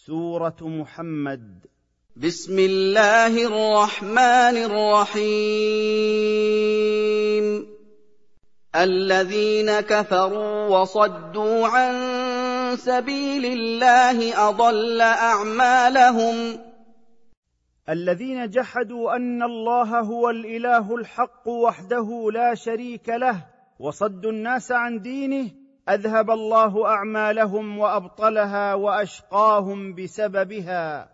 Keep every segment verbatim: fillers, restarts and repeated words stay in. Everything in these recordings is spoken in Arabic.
سورة محمد. بسم الله الرحمن الرحيم. الذين كفروا وصدوا عن سبيل الله أضل أعمالهم. الذين جحدوا أن الله هو الإله الحق وحده لا شريك له وصدوا الناس عن دينه أذهب الله أعمالهم وأبطلها وأشقاهم بسببها.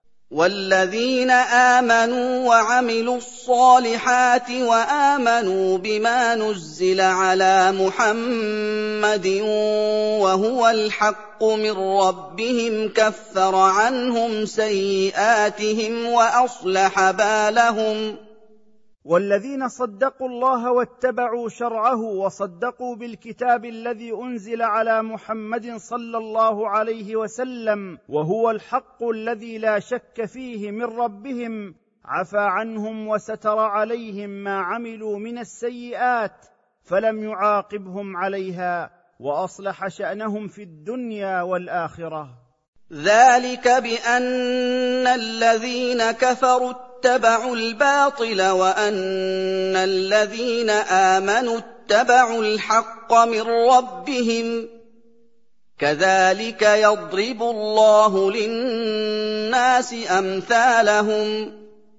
والذين آمنوا وعملوا الصالحات وآمنوا بما نزل على محمد وهو الحق من ربهم كفر عنهم سيئاتهم وأصلح بالهم. والذين صدقوا الله واتبعوا شرعه وصدقوا بالكتاب الذي أنزل على محمد صلى الله عليه وسلم وهو الحق الذي لا شك فيه من ربهم عفى عنهم وستر عليهم ما عملوا من السيئات فلم يعاقبهم عليها وأصلح شأنهم في الدنيا والآخرة. ذلك بأن الذين كفروا اتبعوا الباطل وأن الذين آمنوا اتبعوا الحق من ربهم كذلك يضرب الله للناس أمثالهم.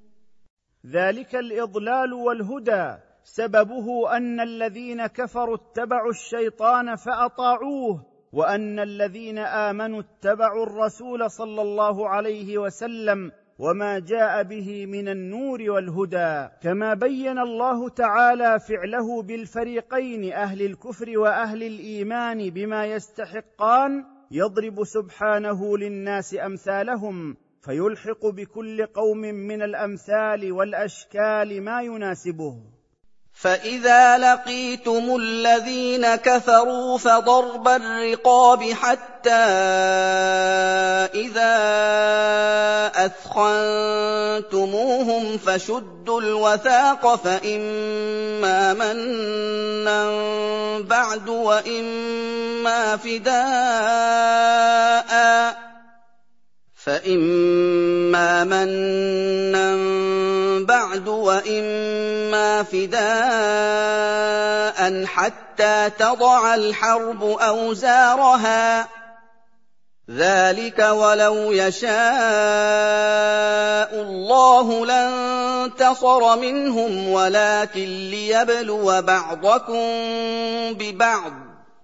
ذلك الإضلال والهدى سببه أن الذين كفروا اتبعوا الشيطان فأطاعوه وأن الذين آمنوا اتبعوا الرسول صلى الله عليه وسلم وما جاء به من النور والهدى، كما بين الله تعالى فعله بالفريقين أهل الكفر وأهل الإيمان بما يستحقان يضرب سبحانه للناس أمثالهم فيلحق بكل قوم من الأمثال والأشكال ما يناسبه. فإذا لقيتم الذين كفروا فضرب الرقاب حتى إذا أثخنتموهم فشدوا الوثاق فإما منا بعد وإما فداء فإما منا بعد وإما فداء حتى تضع الحرب أوزارها. ذلك ولو يشاء الله لانتصر منهم ولكن ليبلو بعضكم ببعض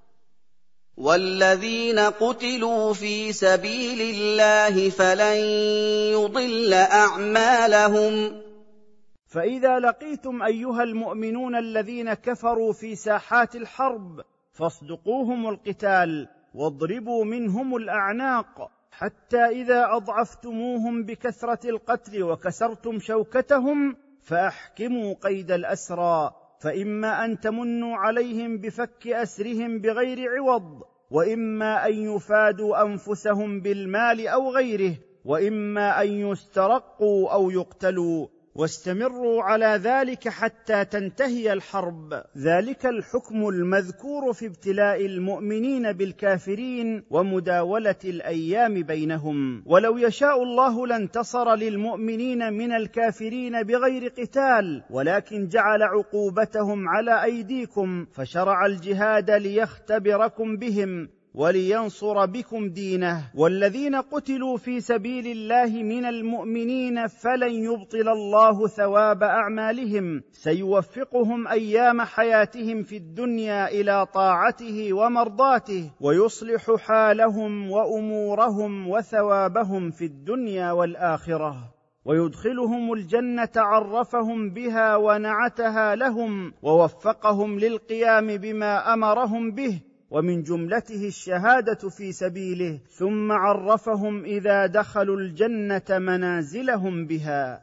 والذين قتلوا في سبيل الله فلن يضل أعمالهم. فإذا لقيتم أيها المؤمنون الذين كفروا في ساحات الحرب فاصدقوهم القتال واضربوا منهم الأعناق حتى إذا أضعفتموهم بكثرة القتل وكسرتم شوكتهم فأحكموا قيد الأسرى، فإما أن تمنوا عليهم بفك أسرهم بغير عوض وإما أن يفادوا أنفسهم بالمال أو غيره وإما أن يسترقوا أو يقتلوا، واستمروا على ذلك حتى تنتهي الحرب. ذلك الحكم المذكور في ابتلاء المؤمنين بالكافرين ومداولة الأيام بينهم. ولو يشاء الله لانتصر للمؤمنين من الكافرين بغير قتال ولكن جعل عقوبتهم على أيديكم فشرع الجهاد ليختبركم بهم ولينصر بكم دينه. والذين قتلوا في سبيل الله من المؤمنين فلن يبطل الله ثواب أعمالهم، سيوفقهم أيام حياتهم في الدنيا إلى طاعته ومرضاته ويصلح حالهم وأمورهم وثوابهم في الدنيا والآخرة ويدخلهم الجنة عرفهم بها ونعتها لهم ووفقهم للقيام بما أمرهم به ومن جملته الشهادة في سبيله، ثم عرفهم إذا دخلوا الجنة منازلهم بها.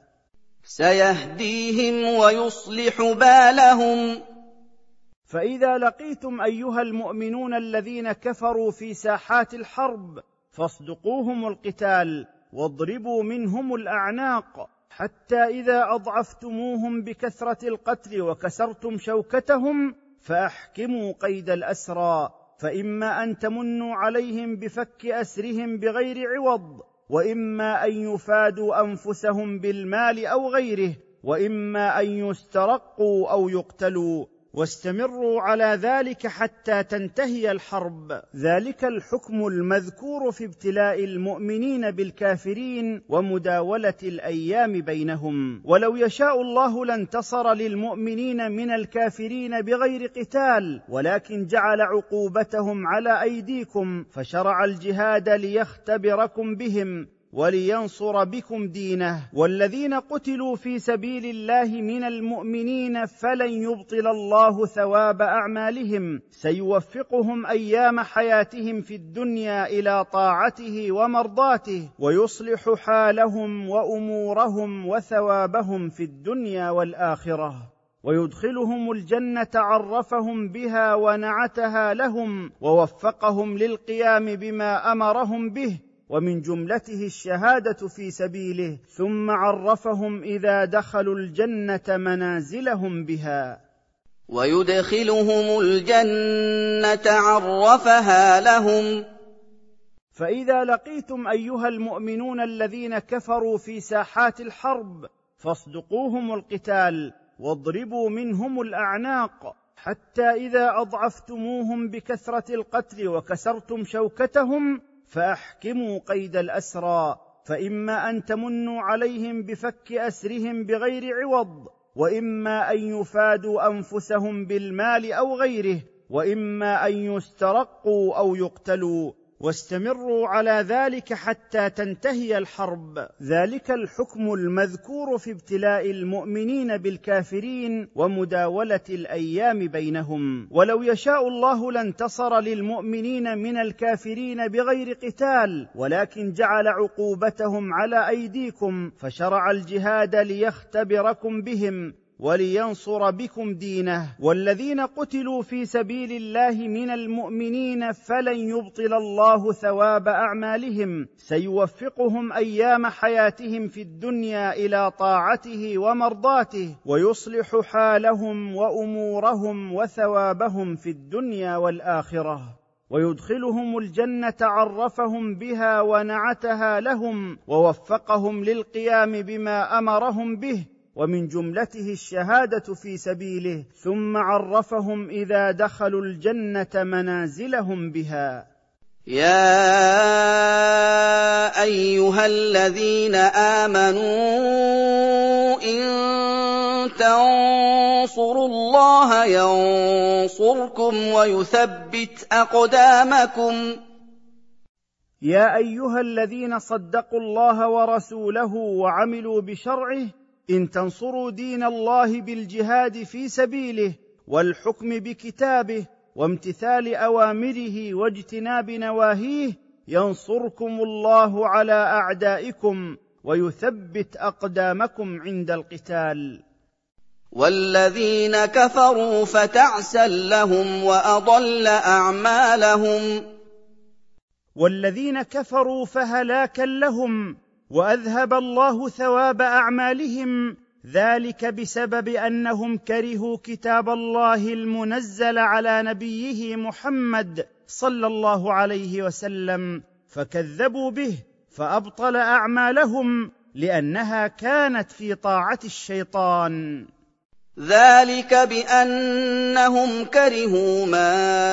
سيهديهم ويصلح بالهم. فإذا لقيتم أيها المؤمنون الذين كفروا في ساحات الحرب فاصدقوهم القتال واضربوا منهم الأعناق حتى إذا أضعفتموهم بكثرة القتل وكسرتم شوكتهم فأحكموا قيد الأسرى، فإما أن تمنوا عليهم بفك أسرهم بغير عوض واما ان يفادوا انفسهم بالمال او غيره، واما ان يسترقوا او يقتلوا، واستمروا على ذلك حتى تنتهي الحرب. ذلك الحكم المذكور في ابتلاء المؤمنين بالكافرين ومداولة الأيام بينهم. ولو يشاء الله لانتصر للمؤمنين من الكافرين بغير قتال، ولكن جعل عقوبتهم على أيديكم، فشرع الجهاد ليختبركم بهم ولينصر بكم دينه. والذين قتلوا في سبيل الله من المؤمنين فلن يبطل الله ثواب أعمالهم، سيوفقهم أيام حياتهم في الدنيا إلى طاعته ومرضاته، ويصلح حالهم وأمورهم وثوابهم في الدنيا والآخرة، ويدخلهم الجنة عرفهم بها ونعتها لهم، ووفقهم للقيام بما أمرهم به، ومن جملته الشهادة في سبيله، ثم عرفهم إذا دخلوا الجنة منازلهم بها. ويدخلهم الجنة عرفها لهم. فإذا لقيتم أيها المؤمنون الذين كفروا في ساحات الحرب فاصدقوهم القتال، واضربوا منهم الأعناق، حتى إذا أضعفتموهم بكثرة القتل وكسرتم شوكتهم فأحكموا قيد الأسرى، فإما أن تمنوا عليهم بفك أسرهم بغير عوض، وإما أن يفادوا أنفسهم بالمال أو غيره، وإما أن يسترقوا أو يقتلوا، واستمروا على ذلك حتى تنتهي الحرب. ذلك الحكم المذكور في ابتلاء المؤمنين بالكافرين ومداولة الأيام بينهم. ولو يشاء الله لانتصر للمؤمنين من الكافرين بغير قتال، ولكن جعل عقوبتهم على أيديكم، فشرع الجهاد ليختبركم بهم ولينصر بكم دينه. والذين قتلوا في سبيل الله من المؤمنين فلن يبطل الله ثواب أعمالهم، سيوفقهم أيام حياتهم في الدنيا إلى طاعته ومرضاته، ويصلح حالهم وأمورهم وثوابهم في الدنيا والآخرة، ويدخلهم الجنة عرفهم بها ونعتها لهم، ووفقهم للقيام بما أمرهم به، ومن جملته الشهادة في سبيله، ثم عرفهم إذا دخلوا الجنة منازلهم بها. يا أيها الذين آمنوا إن تنصروا الله ينصركم ويثبت أقدامكم. يا أيها الذين صدقوا الله ورسوله وعملوا بشرعه، إن تنصروا دين الله بالجهاد في سبيله والحكم بكتابه وامتثال أوامره واجتناب نواهيه، ينصركم الله على أعدائكم ويثبت أقدامكم عند القتال. والذين كفروا فتعسا لهم وأضل أعمالهم. والذين كفروا فهلاكا لهم وأذهب الله ثواب أعمالهم، ذلك بسبب أنهم كرهوا كتاب الله المنزل على نبيه محمد صلى الله عليه وسلم، فكذبوا به فأبطل أعمالهم لأنها كانت في طاعة الشيطان. ذلك بأنهم كرهوا ما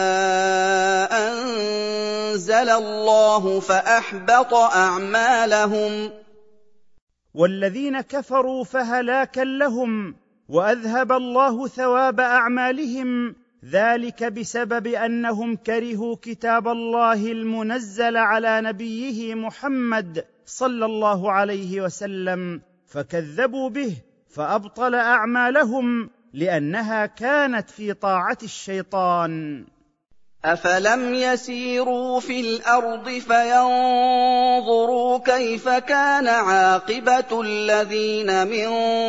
أنزل الله فأحبط أعمالهم. والذين كفروا فهلاكا لهم وأذهب الله ثواب أعمالهم، ذلك بسبب أنهم كرهوا كتاب الله المنزل على نبيه محمد صلى الله عليه وسلم، فكذبوا به فأبطل أعمالهم لأنها كانت في طاعة الشيطان. أفلم يسيروا في الأرض فينظروا كيف كان عاقبة الذين من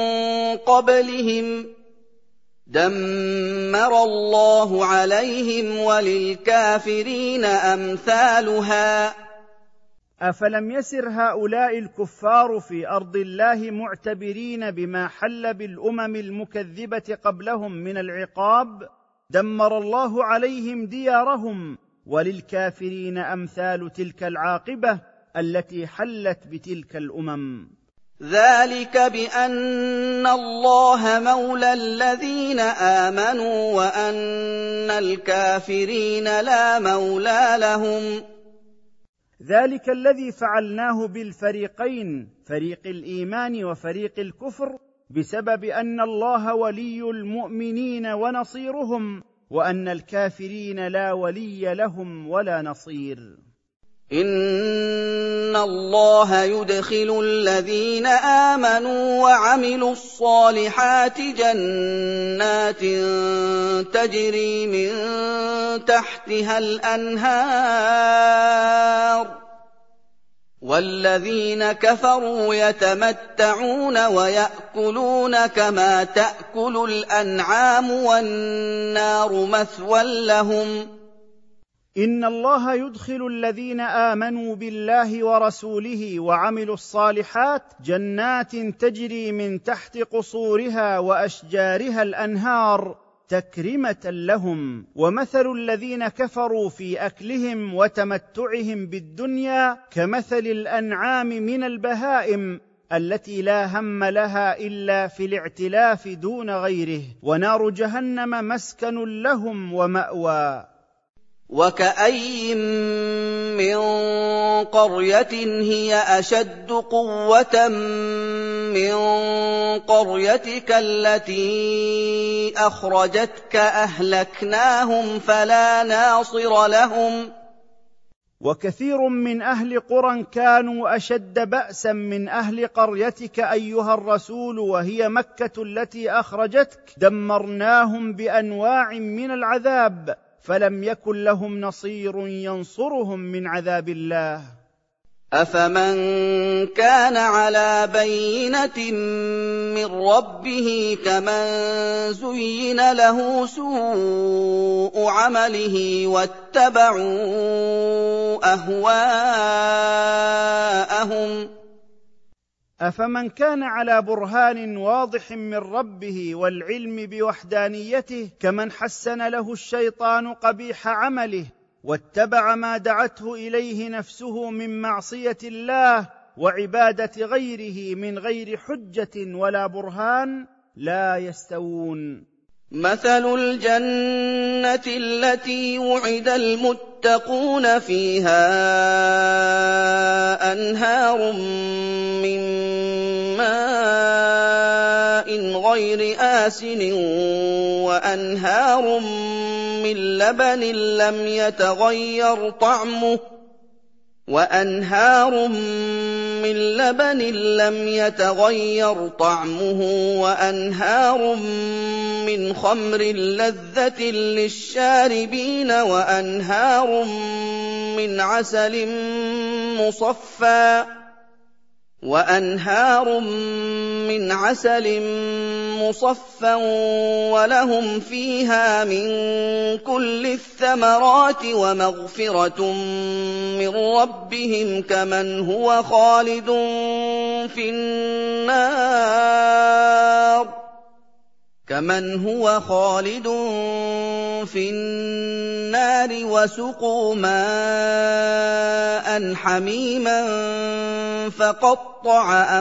قبلهم دمر الله عليهم وللكافرين أمثالها. أفلم يسر هؤلاء الكفار في أرض الله معتبرين بما حل بالأمم المكذبة قبلهم من العقاب؟ دمر الله عليهم ديارهم، وللكافرين أمثال تلك العاقبة، التي حلت بتلك الأمم. ذلك بأن الله مولى الذين آمنوا وأن الكافرين لا مولى لهم. ذلك الذي فعلناه بالفريقين، فريق الإيمان وفريق الكفر، بسبب أن الله ولي المؤمنين ونصيرهم، وأن الكافرين لا ولي لهم ولا نصير. إن الله يدخل الذين آمنوا وعملوا الصالحات جنات تجري من تحتها الأنهار، والذين كفروا يتمتعون ويأكلون كما تأكل الأنعام والنار مثوى لهم. إن الله يدخل الذين آمنوا بالله ورسوله وعملوا الصالحات جنات تجري من تحت قصورها وأشجارها الأنهار تكرمة لهم، ومثل الذين كفروا في أكلهم وتمتعهم بالدنيا كمثل الأنعام من البهائم التي لا هم لها إلا في الاعتلاف دون غيره، ونار جهنم مسكن لهم ومأوى. وكأي من قرية هي أشد قوة من قريتك التي أخرجتك أهلكناهم فلا ناصر لهم. وكثير من أهل قرى كانوا أشد بأسا من أهل قريتك أيها الرسول، وهي مكة التي أخرجتك، دمرناهم بأنواع من العذاب فلم يكن لهم نصير ينصرهم من عذاب الله. أفمن كان على بينة من ربه كمن زين له سوء عمله واتبعوا أهواءهم. أفمن كان على برهان واضح من ربه والعلم بوحدانيته كمن حسن له الشيطان قبيح عمله واتبع ما دعته إليه نفسه من معصية الله وعبادة غيره من غير حجة ولا برهان، لا يستوون. مثل الجنة التي وعد المتقون فيها أنهار من ماء غير آسن وأنهار من لبن لم يتغير طعمه وأنهار من لبن لم يتغير طعمه وأنهار من خمر لذة للشاربين وأنهار من عسل مصفى وأنهار من عسل مصفى ولهم فيها من كل الثمرات ومغفرة من ربهم كمن هو خالد في النار كمن هو خالد في النار وسقوا ماء حميما فقطع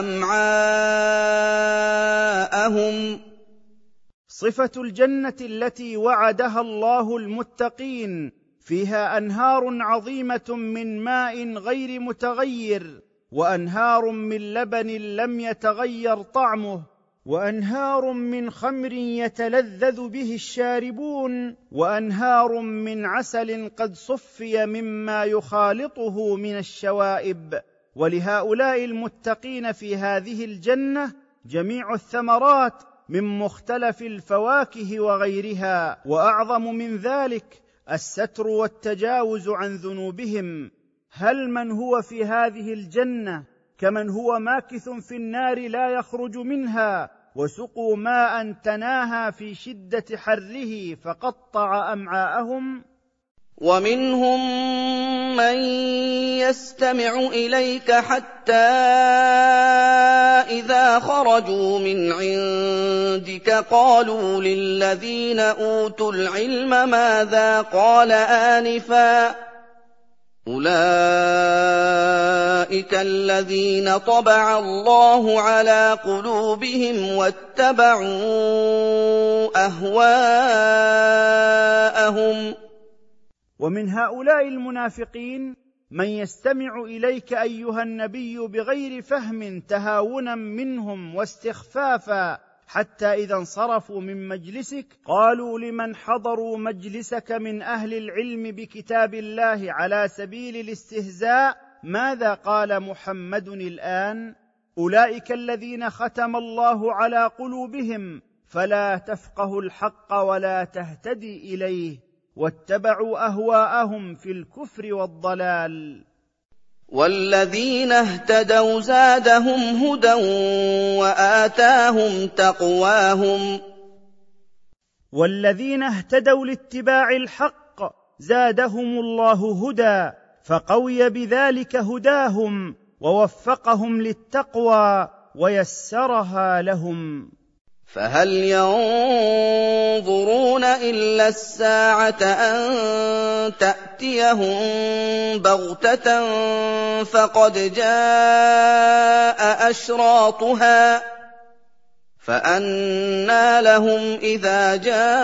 أمعاءهم. صفة الجنة التي وعدها الله المتقين فيها أنهار عظيمة من ماء غير متغير وأنهار من لبن لم يتغير طعمه وأنهار من خمر يتلذذ به الشاربون وأنهار من عسل قد صفي مما يخالطه من الشوائب. ولهؤلاء المتقين في هذه الجنة جميع الثمرات من مختلف الفواكه وغيرها، وأعظم من ذلك الستر والتجاوز عن ذنوبهم. هل من هو في هذه الجنة كمن هو ماكث في النار لا يخرج منها وسقوا ماء تناهى في شدة حره فقطع أمعاءهم؟ ومنهم من يستمع إليك حتى إذا خرجوا من عندك قالوا للذين أوتوا العلم ماذا قال آنفا أولئك أُولَٰئِكَ الَّذِينَ طَبَعَ اللَّهُ عَلَىٰ قُلُوبِهِمْ وَاتَّبَعُوا أَهْوَاءَهُمْ. ومن هؤلاء المنافقين من يستمع إليك أيها النبي بغير فهم تهاونا منهم واستخفافا، حتى إذا انصرفوا من مجلسك قالوا لمن حضروا مجلسك من أهل العلم بكتاب الله على سبيل الاستهزاء: ماذا قال محمد الآن؟ أولئك الذين ختم الله على قلوبهم فلا تفقه الحق ولا تهتدي إليه، واتبعوا أهواءهم في الكفر والضلال. وَالَّذِينَ اهْتَدَوْا زَادَهُمْ هُدًى وَآتَاهُمْ تَقْوَاهُمْ. والذين اهتدوا لاتباع الحق زادهم الله هدى، فقوي بذلك هداهم ووفقهم للتقوى ويسرها لهم. فهل ينظرون إلا الساعة أن تأتيهم بغتة فقد جاء أشراطها، فأنى لهم إذا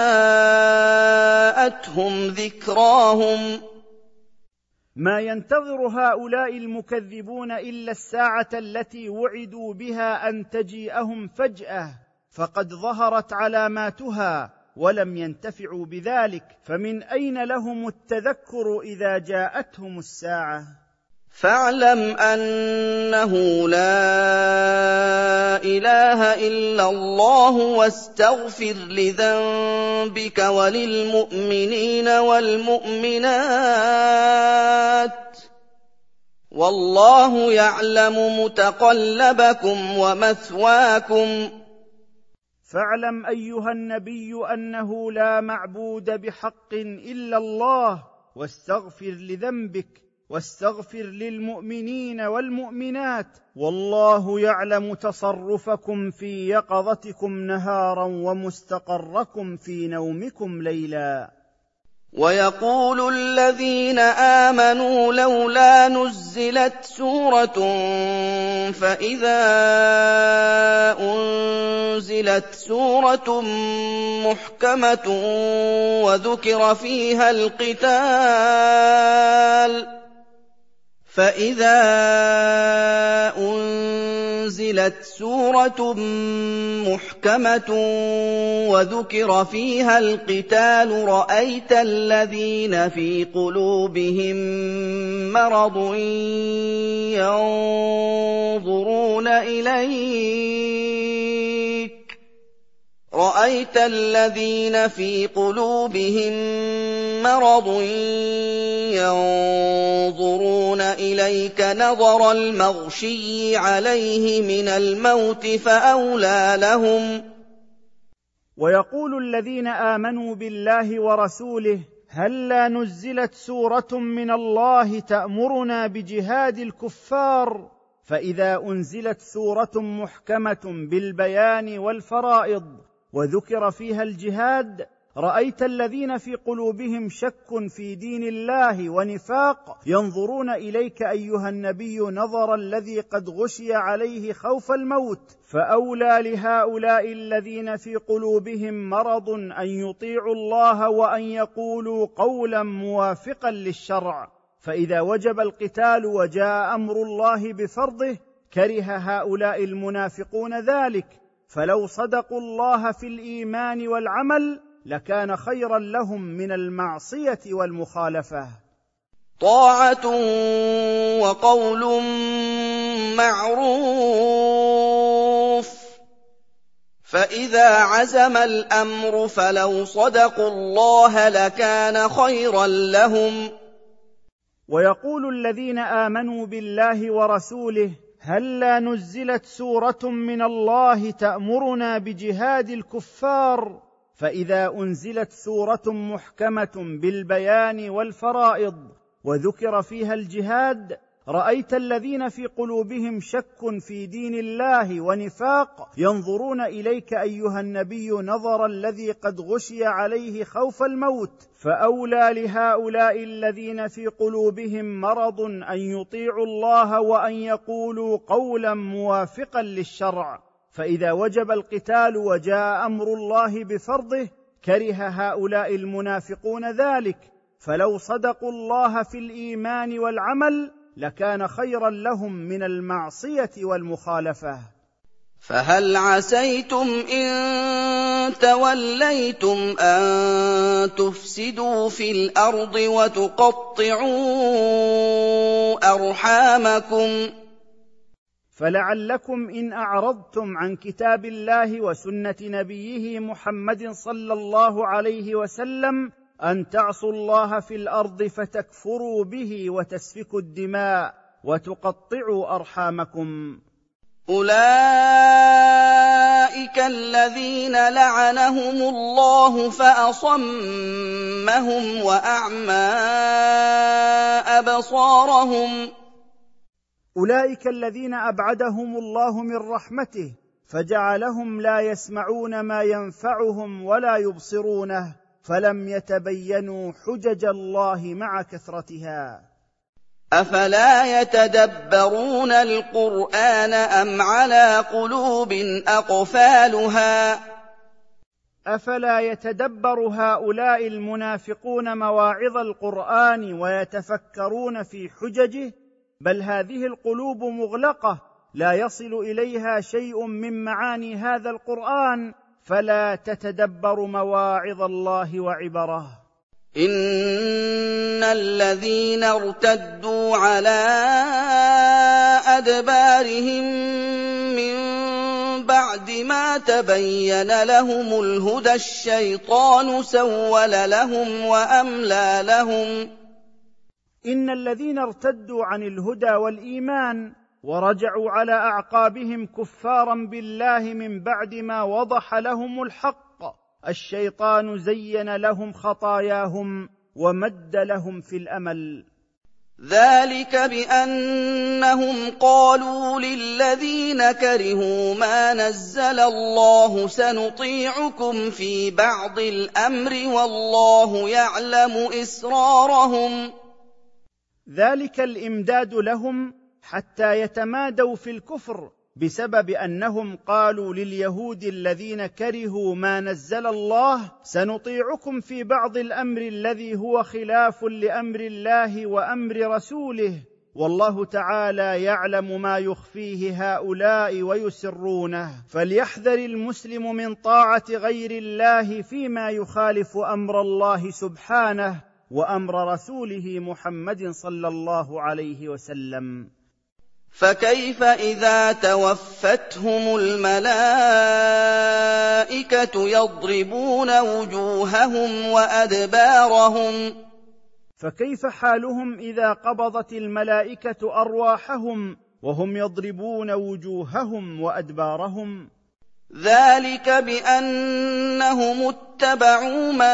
جاءتهم ذكراهم. ما ينتظر هؤلاء المكذبون إلا الساعة التي وعدوا بها أن تجيئهم فجأة، فقد ظهرت علاماتها ولم ينتفعوا بذلك، فمن أين لهم التذكر إذا جاءتهم الساعة؟ فاعلم أنه لا إله إلا الله واستغفر لذنبك وللمؤمنين والمؤمنات، والله يعلم متقلبكم ومثواكم. فاعلم أيها النبي أنه لا معبود بحق إلا الله، واستغفر لذنبك واستغفر للمؤمنين والمؤمنات، والله يعلم تصرفكم في يقظتكم نهارا ومستقركم في نومكم ليلا. ويقول الذين آمنوا لولا نزلت سورة فإذا أنزلت سورة محكمة وذكر فيها القتال فإذا أنزلت سورة محكمة وذكر فيها القتال رأيت الذين في قلوبهم مرض ينظرون إليك رأيت الذين في قلوبهم مرض ينظرون إليك نظر المغشي عليه من الموت فأولى لهم. ويقول الذين آمنوا بالله ورسوله: هلّا نزلت سورة من الله تأمرنا بجهاد الكفار؟ فإذا أنزلت سورة محكمة بالبيان والفرائض وذكر فيها الجهاد رأيت الذين في قلوبهم شك في دين الله ونفاق ينظرون إليك أيها النبي نظر الذي قد غشي عليه خوف الموت، فأولى لهؤلاء الذين في قلوبهم مرض أن يطيعوا الله وأن يقولوا قولا موافقا للشرع. فإذا وجب القتال وجاء أمر الله بفرضه كره هؤلاء المنافقون ذلك، فلو صدقوا الله في الإيمان والعمل لكان خيرا لهم من المعصية والمخالفة. طاعة وقول معروف، فإذا عزم الأمر فلو صدقوا الله لكان خيرا لهم. ويقول الذين آمنوا بالله ورسوله: هلّا نزلت سورة من الله تأمرنا بجهاد الكفار؟ فإذا أنزلت سورة محكمة بالبيان والفرائض وذكر فيها الجهاد رأيت الذين في قلوبهم شك في دين الله ونفاق ينظرون إليك أيها النبي نظر الذي قد غشي عليه خوف الموت، فأولى لهؤلاء الذين في قلوبهم مرض أن يطيعوا الله وأن يقولوا قولا موافقا للشرع. فإذا وجب القتال وجاء أمر الله بفرضه كره هؤلاء المنافقون ذلك، فلو صدقوا الله في الإيمان والعمل لكان خيرا لهم من المعصية والمخالفة. فهل عسيتم إن توليتم أن تفسدوا في الأرض وتقطعوا أرحامكم؟ فلعلكم إن أعرضتم عن كتاب الله وسنة نبيه محمد صلى الله عليه وسلم أن تعصوا الله في الأرض فتكفروا به وتسفكوا الدماء وتقطعوا أرحامكم. أولئك الذين لعنهم الله فأصمهم وأعمى أبصارهم. أولئك الذين أبعدهم الله من رحمته فجعلهم لا يسمعون ما ينفعهم ولا يبصرونه، فلم يتبينوا حجج الله مع كثرتها. أفلا يتدبرون القرآن أم على قلوب أقفالها؟ أفلا يتدبر هؤلاء المنافقون مواعظ القرآن ويتفكرون في حججه؟ بل هذه القلوب مغلقة لا يصل إليها شيء من معاني هذا القرآن، فلا تتدبر مواعظ الله وعبره. إن الذين ارتدوا على أدبارهم من بعد ما تبين لهم الهدى الشيطان سول لهم وأملى لهم. إن الذين ارتدوا عن الهدى والإيمان ورجعوا على أعقابهم كفارا بالله من بعد ما وضح لهم الحق، الشيطان زين لهم خطاياهم ومد لهم في الأمل. ذلك بأنهم قالوا للذين كرهوا ما نزل الله سنطيعكم في بعض الأمر والله يعلم إسرارهم. ذلك الإمداد لهم حتى يتمادوا في الكفر بسبب أنهم قالوا لليهود الذين كرهوا ما نزل الله سنطيعكم في بعض الأمر الذي هو خلاف لأمر الله وأمر رسوله، والله تعالى يعلم ما يخفيه هؤلاء ويسرونه، فليحذر المسلم من طاعة غير الله فيما يخالف أمر الله سبحانه وأمر رسوله محمد صلى الله عليه وسلم. فكيف إذا توفتهم الملائكة يضربون وجوههم وأدبارهم؟ فكيف حالهم إذا قبضت الملائكة أرواحهم وهم يضربون وجوههم وأدبارهم؟ ذلك بأنهم اتبعوا ما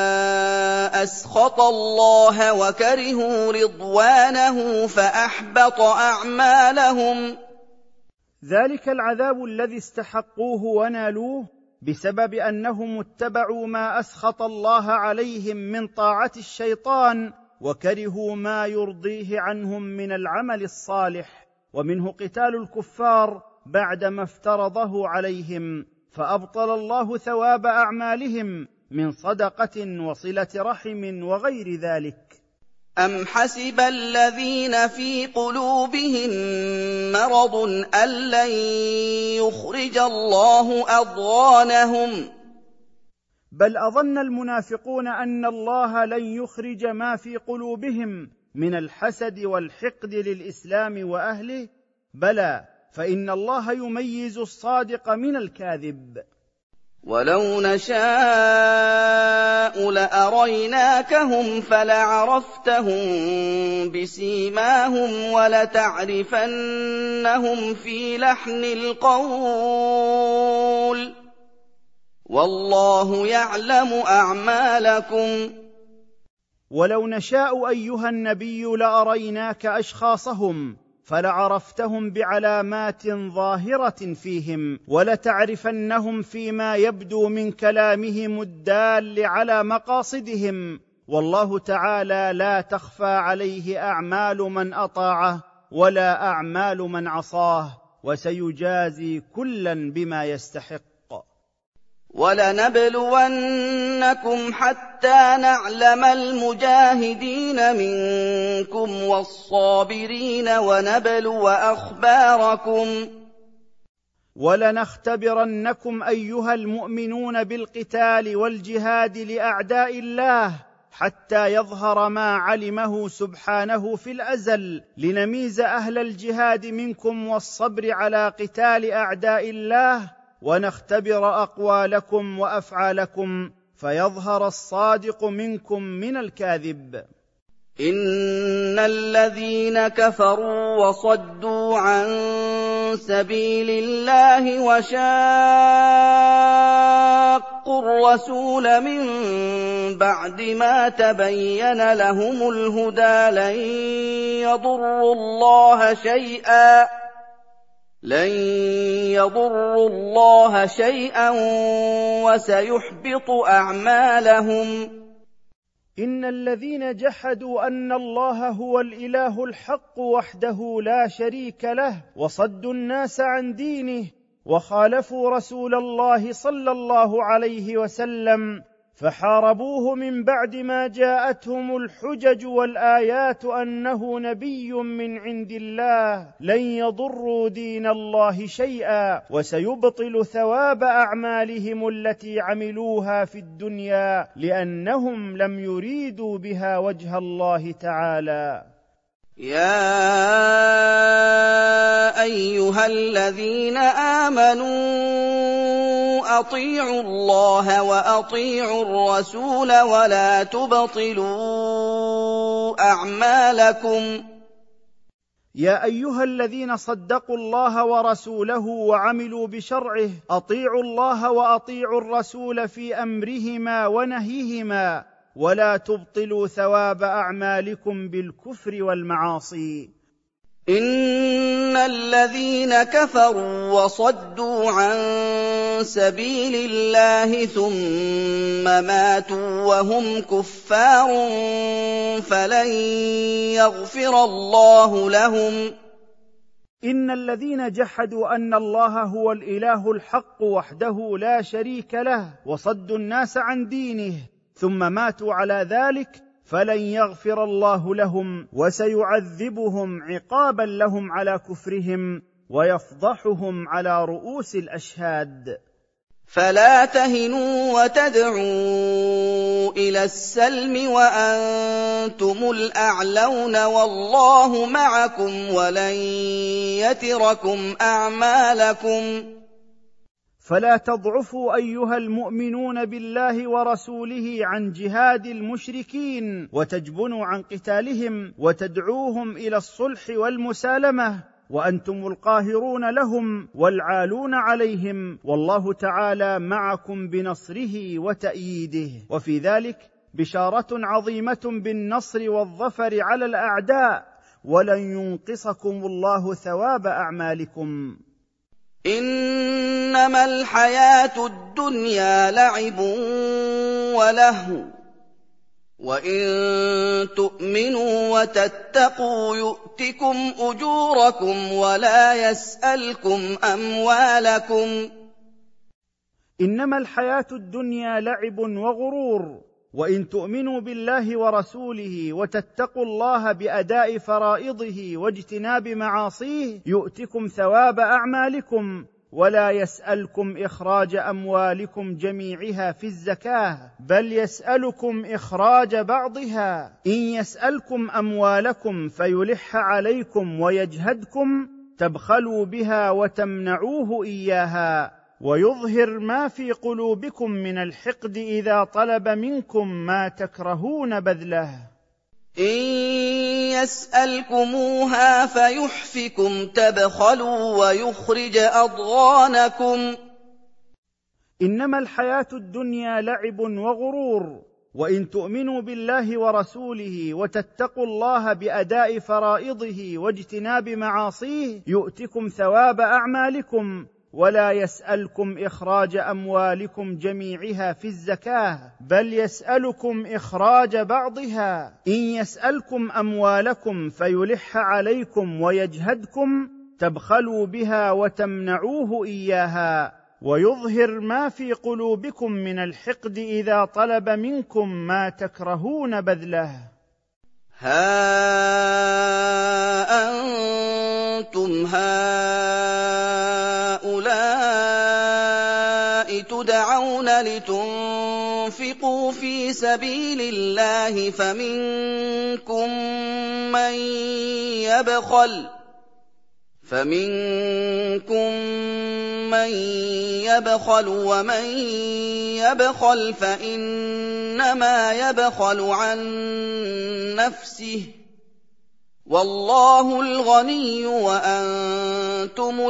أسخط الله وكرهوا رضوانه فأحبط أعمالهم. ذلك العذاب الذي استحقوه ونالوه بسبب أنهم اتبعوا ما أسخط الله عليهم من طاعة الشيطان وكرهوا ما يرضيه عنهم من العمل الصالح، ومنه قتال الكفار بعدما افترضه عليهم، فأبطل الله ثواب أعمالهم من صدقة وصلة رحم وغير ذلك. أم حسب الذين في قلوبهم مرض أن لن يخرج الله أضغانهم؟ بل أظن المنافقون أن الله لن يخرج ما في قلوبهم من الحسد والحقد للإسلام وأهله. بلى، فإن الله يميز الصادق من الكاذب. ولو نشاء لأريناكهم فلعرفتهم بسيماهم ولتعرفنهم في لحن القول والله يعلم أعمالكم. ولو نشاء ايها النبي لاريناك اشخاصهم فلعرفتهم بعلامات ظاهره فيهم، ولتعرفنهم فيما يبدو من كلامهم الدال على مقاصدهم، والله تعالى لا تخفى عليه اعمال من اطاعه ولا اعمال من عصاه، وسيجازي كلا بما يستحق. وَلَنَبْلُوَنَّكُمْ حَتَّىٰ نَعْلَمَ الْمُجَاهِدِينَ مِنكُمْ وَالصَّابِرِينَ وَنَبْلُوَ أَخْبَارَكُمْ. وَلَنَخْتَبِرَنَّكُمْ أيها المؤمنون بالقتال والجهاد لأعداء الله حتى يظهر ما علمه سبحانه في الأزل، لنميز أهل الجهاد منكم والصبر على قتال أعداء الله، ونختبر أقوالكم وأفعالكم فيظهر الصادق منكم من الكاذب. إِنَّ الَّذِينَ كَفَرُوا وَصَدُّوا عَن سَبِيلِ اللَّهِ وَشَاقُّوا الرَّسُولَ مِن بَعْدِ مَا تَبَيَّنَ لَهُمُ الْهُدَىٰ لَن يَضُرُّوا اللَّهَ شَيْئًا لن يضروا الله شيئا وسيحبط أعمالهم. إن الذين جحدوا أن الله هو الإله الحق وحده لا شريك له وصدوا الناس عن دينه وخالفوا رسول الله صلى الله عليه وسلم فحاربوه من بعد ما جاءتهم الحجج والآيات أنه نبي من عند الله لن يضروا دين الله شيئا وسيبطل ثواب أعمالهم التي عملوها في الدنيا لأنهم لم يريدوا بها وجه الله تعالى. يا أيها الذين آمنوا أطيعوا الله وأطيعوا الرسول ولا تبطلوا أعمالكم. يا أيها الذين صدقوا الله ورسوله وعملوا بشرعه أطيعوا الله وأطيعوا الرسول في أمرهما ونهيهما ولا تبطلوا ثواب أعمالكم بالكفر والمعاصي. إن الذين كفروا وصدوا عن سبيل الله ثم ماتوا وهم كفار فلن يغفر الله لهم. إن الذين جحدوا أن الله هو الإله الحق وحده لا شريك له وصدوا الناس عن دينه ثم ماتوا على ذلك فلن يغفر الله لهم وسيعذبهم عقابا لهم على كفرهم ويفضحهم على رؤوس الأشهاد. فلا تهنوا وتدعوا إلى السلم وأنتم الأعلون والله معكم ولن يتركم أعمالكم. فلا تضعفوا أيها المؤمنون بالله ورسوله عن جهاد المشركين وتجبنوا عن قتالهم وتدعوهم إلى الصلح والمسالمة وأنتم القاهرون لهم والعالون عليهم، والله تعالى معكم بنصره وتأييده، وفي ذلك بشارة عظيمة بالنصر والظفر على الأعداء، ولن ينقصكم الله ثواب أعمالكم. إنما الحياة الدنيا لعب ولهو وإن تؤمنوا وتتقوا يؤتكم أجوركم ولا يسألكم أموالكم. إنما الحياة الدنيا لعب وغرور، وإن تؤمنوا بالله ورسوله وتتقوا الله بأداء فرائضه واجتناب معاصيه يؤتكم ثواب أعمالكم ولا يسألكم إخراج أموالكم جميعها في الزكاة، بل يسألكم إخراج بعضها. إن يسألكم أموالكم فيلح عليكم ويجهدكم تبخلوا بها وتمنعوه إياها، ويظهر ما في قلوبكم من الحقد إذا طلب منكم ما تكرهون بذله. إن يسألكموها فيحفكم تبخلوا ويخرج أضغانكم. إنما الحياة الدنيا لعب وغرور، وان تؤمنوا بالله ورسوله وتتقوا الله باداء فرائضه واجتناب معاصيه يؤتكم ثواب اعمالكم ولا يسألكم إخراج أموالكم جميعها في الزكاة، بل يسألكم إخراج بعضها. إن يسألكم أموالكم فيلح عليكم ويجهدكم تبخلوا بها وتمنعوه إياها، ويظهر ما في قلوبكم من الحقد إذا طلب منكم ما تكرهون بذله. ها أنتم هؤلاء تدعون لتنفقوا في سبيل الله فمنكم من يبخل فمنكم من يبخل ومن يبخل فإنما يبخل عن نفسه، والله الغني وأنتم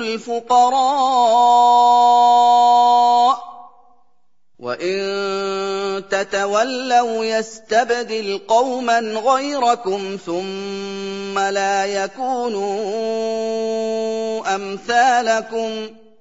الفقراء، وإن تتولوا يستبدل قوما غيركم ثم لا يكونوا أمثالكم.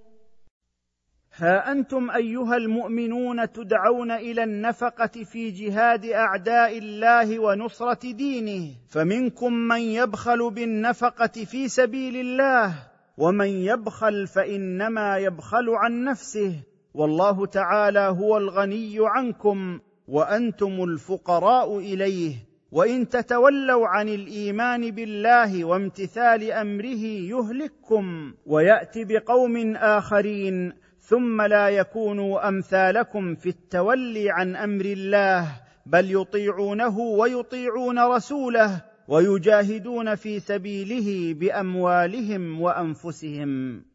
ها أنتم أيها المؤمنون تدعون إلى النفقة في جهاد أعداء الله ونصرة دينه، فمنكم من يبخل بالنفقة في سبيل الله، ومن يبخل فإنما يبخل عن نفسه، والله تعالى هو الغني عنكم وأنتم الفقراء إليه. وإن تتولوا عن الإيمان بالله وامتثال أمره يهلككم ويأتي بقوم آخرين ثم لا يكونوا أمثالكم في التولي عن أمر الله، بل يطيعونه ويطيعون رسوله ويجاهدون في سبيله بأموالهم وأنفسهم.